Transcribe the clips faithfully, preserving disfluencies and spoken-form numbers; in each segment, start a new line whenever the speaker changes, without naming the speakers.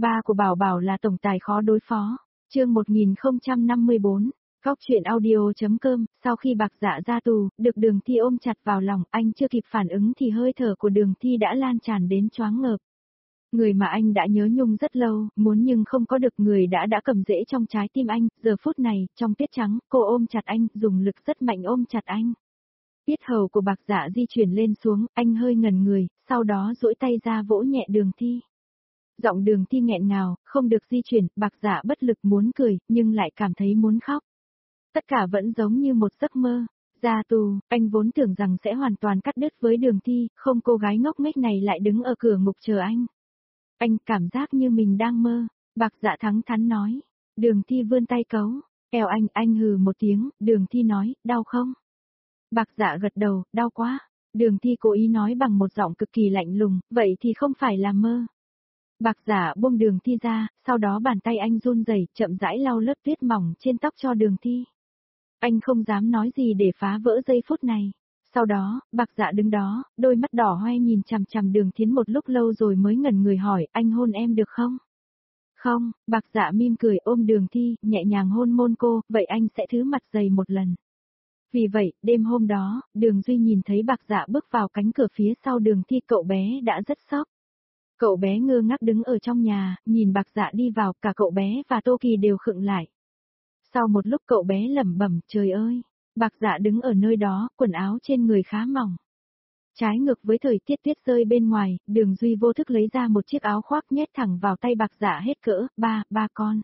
Ba của Bảo Bảo là tổng tài khó đối phó. Chương một nghìn không trăm năm mươi bốn, Góc truyện audio.com, sau khi Bạc Dạ ra tù, được Đường Thi ôm chặt vào lòng, anh chưa kịp phản ứng thì hơi thở của Đường Thi đã lan tràn đến choáng ngợp. Người mà anh đã nhớ nhung rất lâu, muốn nhưng không có được, người đã đã cầm rễ trong trái tim anh, giờ phút này, trong tuyết trắng, cô ôm chặt anh, dùng lực rất mạnh ôm chặt anh. Yết hầu của Bạc Dạ di chuyển lên xuống, anh hơi ngẩn người, sau đó duỗi tay ra vỗ nhẹ Đường Thi. Giọng Đường Thi nghẹn ngào, không được di chuyển, Bạc Dạ bất lực muốn cười, nhưng lại cảm thấy muốn khóc. Tất cả vẫn giống như một giấc mơ. Ra tù, anh vốn tưởng rằng sẽ hoàn toàn cắt đứt với Đường Thi, không, cô gái ngốc nghếch này lại đứng ở cửa ngục chờ anh. Anh cảm giác như mình đang mơ. Bạc Dạ thẳng thắn nói. Đường Thi vươn tay cấu. Eo anh, anh hừ một tiếng, Đường Thi nói, đau không? Bạc Dạ gật đầu, đau quá. Đường Thi cố ý nói bằng một giọng cực kỳ lạnh lùng, vậy thì không phải là mơ. Bạc Dạ buông Đường Thi ra, sau đó bàn tay anh run rẩy, chậm rãi lau lớp tuyết mỏng trên tóc cho Đường Thi. Anh không dám nói gì để phá vỡ giây phút này. Sau đó, Bạc Dạ đứng đó, đôi mắt đỏ hoe nhìn chằm chằm Đường Thiến một lúc lâu rồi mới ngẩn người hỏi, anh hôn em được không? Không, Bạc Dạ mỉm cười ôm Đường Thi, nhẹ nhàng hôn môn cô, vậy anh sẽ thứ mặt dày một lần. Vì vậy, đêm hôm đó, Đường Duy nhìn thấy Bạc Dạ bước vào cánh cửa phía sau Đường Thi, cậu bé đã rất sốc. Cậu bé ngơ ngác đứng ở trong nhà, nhìn Bạc Dạ đi vào, cả cậu bé và Tô Kỳ đều khựng lại. Sau một lúc cậu bé lẩm bẩm, trời ơi, Bạc Dạ đứng ở nơi đó, quần áo trên người khá mỏng. Trái ngược với thời tiết tuyết rơi bên ngoài, Đường Duy vô thức lấy ra một chiếc áo khoác nhét thẳng vào tay Bạc Dạ hết cỡ, ba, ba con.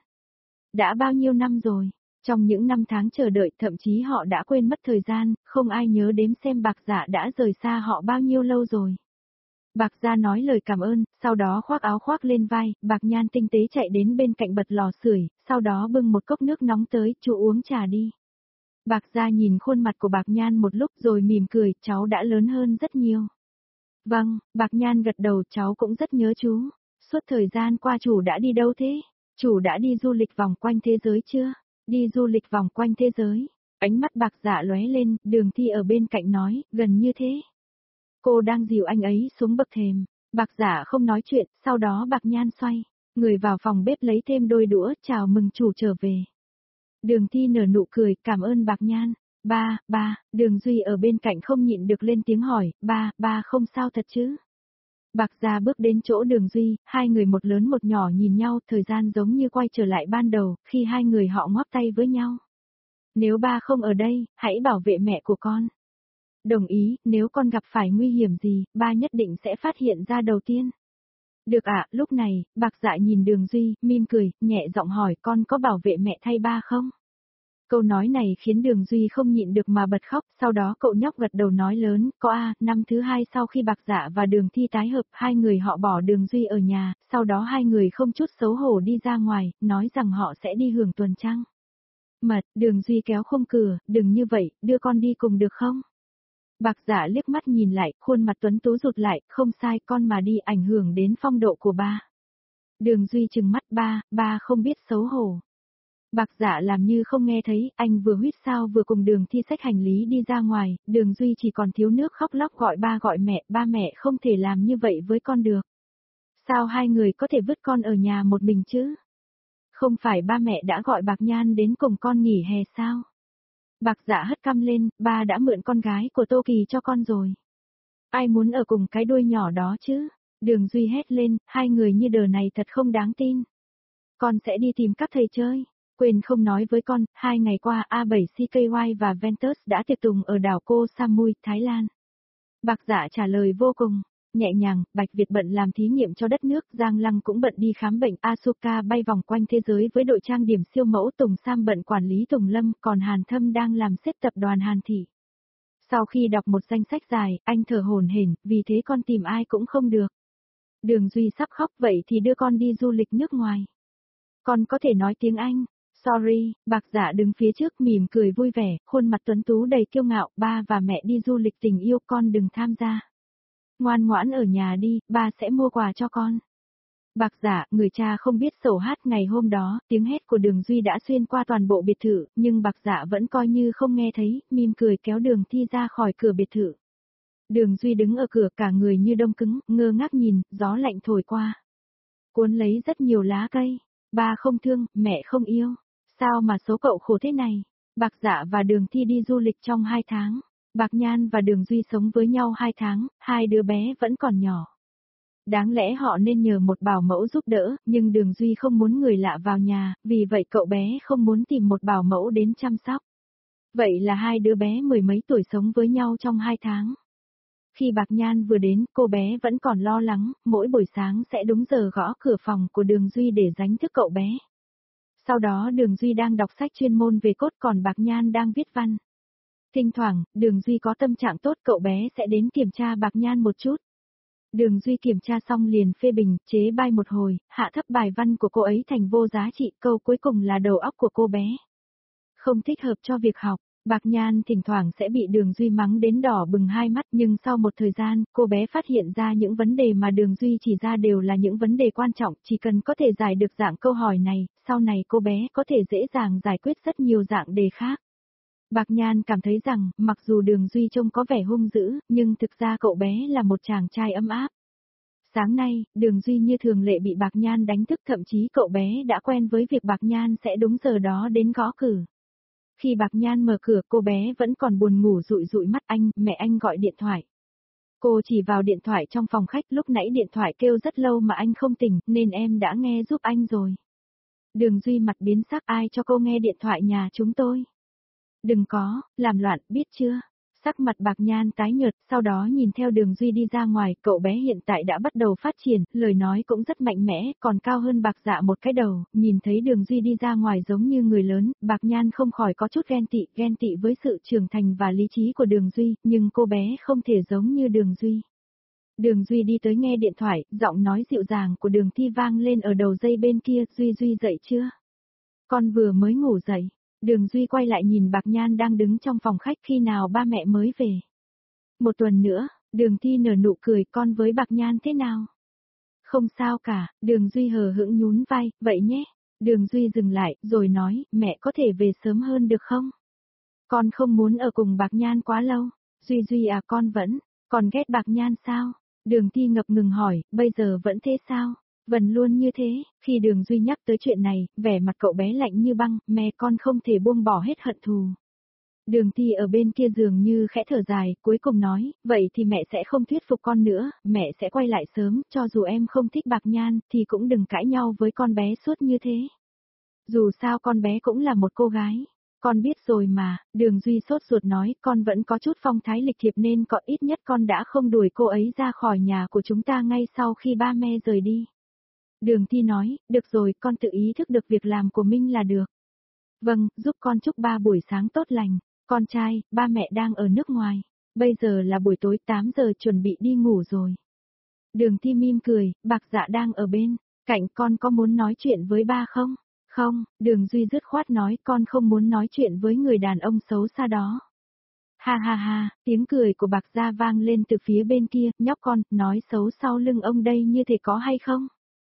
Đã bao nhiêu năm rồi, trong những năm tháng chờ đợi thậm chí họ đã quên mất thời gian, không ai nhớ đếm xem Bạc Dạ đã rời xa họ bao nhiêu lâu rồi. Bạc Gia nói lời cảm ơn, sau đó khoác áo khoác lên vai, Bạc Nhan tinh tế chạy đến bên cạnh bật lò sưởi, sau đó bưng một cốc nước nóng tới, chú uống trà đi. Bạc Gia nhìn khuôn mặt của Bạc Nhan một lúc rồi mỉm cười, cháu đã lớn hơn rất nhiều. Vâng, Bạc Nhan gật đầu, cháu cũng rất nhớ chú. Suốt thời gian qua chủ đã đi đâu thế? Chủ đã đi du lịch vòng quanh thế giới chưa? Đi du lịch vòng quanh thế giới. Ánh mắt Bạc Dạ lóe lên, Đường Thi ở bên cạnh nói, gần như thế. Cô đang dìu anh ấy xuống bậc thềm. Bạc Dạ không nói chuyện, sau đó Bạc Nhan xoay người vào phòng bếp lấy thêm đôi đũa, chào mừng chủ trở về. Đường Thi nở nụ cười, cảm ơn Bạc Nhan. Ba, ba, Đường Duy ở bên cạnh không nhịn được lên tiếng hỏi, ba, ba không sao thật chứ? Bạc Gia bước đến chỗ Đường Duy, hai người một lớn một nhỏ nhìn nhau, thời gian giống như quay trở lại ban đầu, khi hai người họ ngoắc tay với nhau. Nếu ba không ở đây, hãy bảo vệ mẹ của con. Đồng ý, nếu con gặp phải nguy hiểm gì, ba nhất định sẽ phát hiện ra đầu tiên. Được ạ, lúc này, Bạc Dạ nhìn Đường Duy, mỉm cười, nhẹ giọng hỏi con có bảo vệ mẹ thay ba không? Câu nói này khiến Đường Duy không nhịn được mà bật khóc, sau đó cậu nhóc gật đầu nói lớn, có a, năm thứ hai sau khi Bạc Dạ và Đường Thi tái hợp, hai người họ bỏ Đường Duy ở nhà, sau đó hai người không chút xấu hổ đi ra ngoài, nói rằng họ sẽ đi hưởng tuần trăng. Mật, Đường Duy kéo khung cửa, đừng như vậy, đưa con đi cùng được không? Bạc Dạ liếc mắt nhìn lại, khuôn mặt tuấn tú rụt lại, không sai, con mà đi ảnh hưởng đến phong độ của ba. Đường Duy trừng mắt, ba, ba không biết xấu hổ. Bạc Dạ làm như không nghe thấy, anh vừa huýt sáo vừa cùng Đường Thi xách hành lý đi ra ngoài, Đường Duy chỉ còn thiếu nước khóc lóc gọi ba gọi mẹ, ba mẹ không thể làm như vậy với con được. Sao hai người có thể vứt con ở nhà một mình chứ? Không phải ba mẹ đã gọi Bạc Nhan đến cùng con nghỉ hè sao? Bạc Dạ hất cằm lên, ba đã mượn con gái của Tô Kỳ cho con rồi. Ai muốn ở cùng cái đuôi nhỏ đó chứ? Đường Duy hét lên, hai người như đờ này thật không đáng tin. Con sẽ đi tìm các thầy chơi. Quên không nói với con, hai ngày qua A bảy C K Y và Ventus đã tiệc tùng ở đảo Koh Samui, Thái Lan. Bạc Dạ trả lời vô cùng nhẹ nhàng, Bạch Việt bận làm thí nghiệm cho đất nước, Giang Lăng cũng bận đi khám bệnh, Asuka bay vòng quanh thế giới với đội trang điểm siêu mẫu, Tùng Sam bận quản lý Tùng Lâm, còn Hàn Thâm đang làm xếp tập đoàn Hàn Thị. Sau khi đọc một danh sách dài, anh thở hổn hển, vì thế con tìm ai cũng không được. Đường Duy sắp khóc, vậy thì đưa con đi du lịch nước ngoài. Con có thể nói tiếng Anh. Sorry, Bạc Dạ đứng phía trước mỉm cười vui vẻ, khuôn mặt tuấn tú đầy kiêu ngạo, ba và mẹ đi du lịch tình yêu, con đừng tham gia. Ngoan ngoãn ở nhà đi, ba sẽ mua quà cho con. Bạc Dạ, người cha không biết xấu hát, ngày hôm đó, tiếng hét của Đường Duy đã xuyên qua toàn bộ biệt thự, nhưng Bạc Dạ vẫn coi như không nghe thấy, mỉm cười kéo Đường Thi ra khỏi cửa biệt thự. Đường Duy đứng ở cửa cả người như đông cứng, ngơ ngác nhìn, gió lạnh thổi qua. cuốn lấy rất nhiều lá cây. Ba không thương, mẹ không yêu. Sao mà số cậu khổ thế này? Bạc Dạ và Đường Thi đi du lịch trong hai tháng. Bạc Nhan và Đường Duy sống với nhau hai tháng, hai đứa bé vẫn còn nhỏ. Đáng lẽ họ nên nhờ một bảo mẫu giúp đỡ, nhưng Đường Duy không muốn người lạ vào nhà, vì vậy cậu bé không muốn tìm một bảo mẫu đến chăm sóc. Vậy là hai đứa bé mười mấy tuổi sống với nhau trong hai tháng. Khi Bạc Nhan vừa đến, cô bé vẫn còn lo lắng, mỗi buổi sáng sẽ đúng giờ gõ cửa phòng của Đường Duy để đánh thức cậu bé. Sau đó Đường Duy đang đọc sách chuyên môn về cốt còn Bạc Nhan đang viết văn. Thỉnh thoảng, Đường Duy có tâm trạng tốt cậu bé sẽ đến kiểm tra Bạc Nhan một chút. Đường Duy kiểm tra xong liền phê bình, chế bai một hồi, hạ thấp bài văn của cô ấy thành vô giá trị, câu cuối cùng là đầu óc của cô bé không thích hợp cho việc học. Bạc Nhan thỉnh thoảng sẽ bị Đường Duy mắng đến đỏ bừng hai mắt, nhưng sau một thời gian, cô bé phát hiện ra những vấn đề mà Đường Duy chỉ ra đều là những vấn đề quan trọng, chỉ cần có thể giải được dạng câu hỏi này, sau này cô bé có thể dễ dàng giải quyết rất nhiều dạng đề khác. Bạc Nhan cảm thấy rằng, mặc dù Đường Duy trông có vẻ hung dữ, nhưng thực ra cậu bé là một chàng trai ấm áp. Sáng nay, Đường Duy như thường lệ bị Bạc Nhan đánh thức, thậm chí cậu bé đã quen với việc Bạc Nhan sẽ đúng giờ đó đến gõ cửa. Khi Bạc Nhan mở cửa, cô bé vẫn còn buồn ngủ dụi dụi mắt. Anh, mẹ anh gọi điện thoại. Cô chỉ vào điện thoại trong phòng khách, lúc nãy điện thoại kêu rất lâu mà anh không tỉnh, nên em đã nghe giúp anh rồi. Đường Duy mặt biến sắc, ai cho cô nghe điện thoại nhà chúng tôi? Đừng có, làm loạn, biết chưa? Sắc mặt Bạc Nhan tái nhợt, sau đó nhìn theo Đường Duy đi ra ngoài, cậu bé hiện tại đã bắt đầu phát triển, lời nói cũng rất mạnh mẽ, còn cao hơn Bạc Dạ một cái đầu, nhìn thấy Đường Duy đi ra ngoài giống như người lớn, Bạc Nhan không khỏi có chút ghen tị, ghen tị với sự trưởng thành và lý trí của Đường Duy, nhưng cô bé không thể giống như Đường Duy. Đường Duy đi tới nghe điện thoại, giọng nói dịu dàng của Đường Thi vang lên ở đầu dây bên kia, Duy Duy dậy chưa? Con vừa mới ngủ dậy. Đường Duy quay lại nhìn Bạc Nhan đang đứng trong phòng khách, khi nào ba mẹ mới về. Một tuần nữa, Đường Thi nở nụ cười, con với Bạc Nhan thế nào? Không sao cả, Đường Duy hờ hững nhún vai, vậy nhé. Đường Duy dừng lại, rồi nói, mẹ có thể về sớm hơn được không? Con không muốn ở cùng Bạc Nhan quá lâu. Duy Duy à, con vẫn, còn ghét Bạc Nhan sao? Đường Thi ngập ngừng hỏi, bây giờ vẫn thế sao? Vẫn luôn như thế. Khi Đường Duy nhắc tới chuyện này, vẻ mặt cậu bé lạnh như băng, mẹ con không thể buông bỏ hết hận thù. Đường Thi ở bên kia dường như khẽ thở dài, cuối cùng nói, vậy thì mẹ sẽ không thuyết phục con nữa, mẹ sẽ quay lại sớm, cho dù em không thích Bạc Nhan, thì cũng đừng cãi nhau với con bé suốt như thế. Dù sao con bé cũng là một cô gái. Con biết rồi mà, Đường Duy sốt ruột nói, con vẫn có chút phong thái lịch thiệp nên có ít nhất con đã không đuổi cô ấy ra khỏi nhà của chúng ta ngay sau khi ba mẹ rời đi. Đường Thi nói, được rồi, con tự ý thức được việc làm của mình là được. Vâng, giúp con chúc ba buổi sáng tốt lành. Con trai, ba mẹ đang ở nước ngoài. Bây giờ là buổi tối tám giờ, chuẩn bị đi ngủ rồi. Đường Thi mỉm cười, Bạc Dạ đang ở bên cạnh, con có muốn nói chuyện với ba không? Không, Đường Duy dứt khoát nói, con không muốn nói chuyện với người đàn ông xấu xa đó. Ha ha ha, tiếng cười của Bạc Gia vang lên từ phía bên kia, nhóc con, nói xấu sau lưng ông đây như thế có hay không?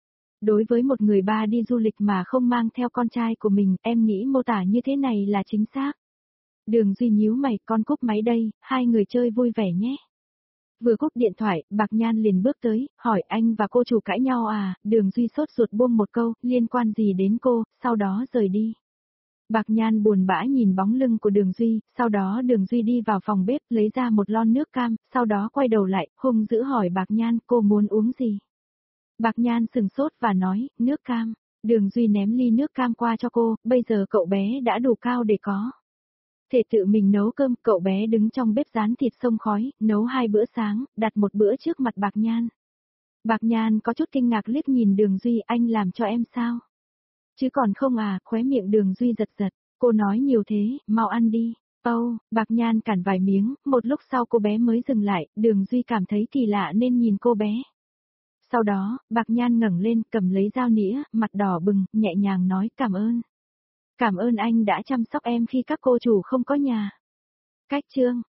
Đối với một người ba đi du lịch mà không mang theo con trai của mình, em nghĩ mô tả như thế này là chính xác. Đường Duy nhíu mày, con cúp máy đây, hai người chơi vui vẻ nhé. Vừa cúp điện thoại, Bạc Nhan liền bước tới, hỏi anh và cô chủ cãi nhau à? Đường Duy sốt ruột buông một câu, liên quan gì đến cô, sau đó rời đi. Bạc Nhan buồn bã nhìn bóng lưng của Đường Duy, sau đó Đường Duy đi vào phòng bếp, lấy ra một lon nước cam, sau đó quay đầu lại, hung dữ hỏi Bạc Nhan, cô muốn uống gì? Bạc Nhan sừng sốt và nói, nước cam. Đường Duy ném ly nước cam qua cho cô, bây giờ cậu bé đã đủ cao để có thể tự mình nấu cơm, cậu bé đứng trong bếp rán thịt xông khói, nấu hai bữa sáng, đặt một bữa trước mặt Bạc Nhan. Bạc Nhan có chút kinh ngạc liếc nhìn Đường Duy, anh làm cho em sao? Chứ còn không à, khóe miệng Đường Duy giật giật, cô nói nhiều thế, mau ăn đi. Âu, oh, Bạc Nhan cản vài miếng, một lúc sau cô bé mới dừng lại, Đường Duy cảm thấy kỳ lạ nên nhìn cô bé. Sau đó, Bạc Nhan ngẩng lên, cầm lấy dao nĩa, mặt đỏ bừng, nhẹ nhàng nói cảm ơn. Cảm ơn anh đã chăm sóc em khi các cô chủ không có nhà. Cách chương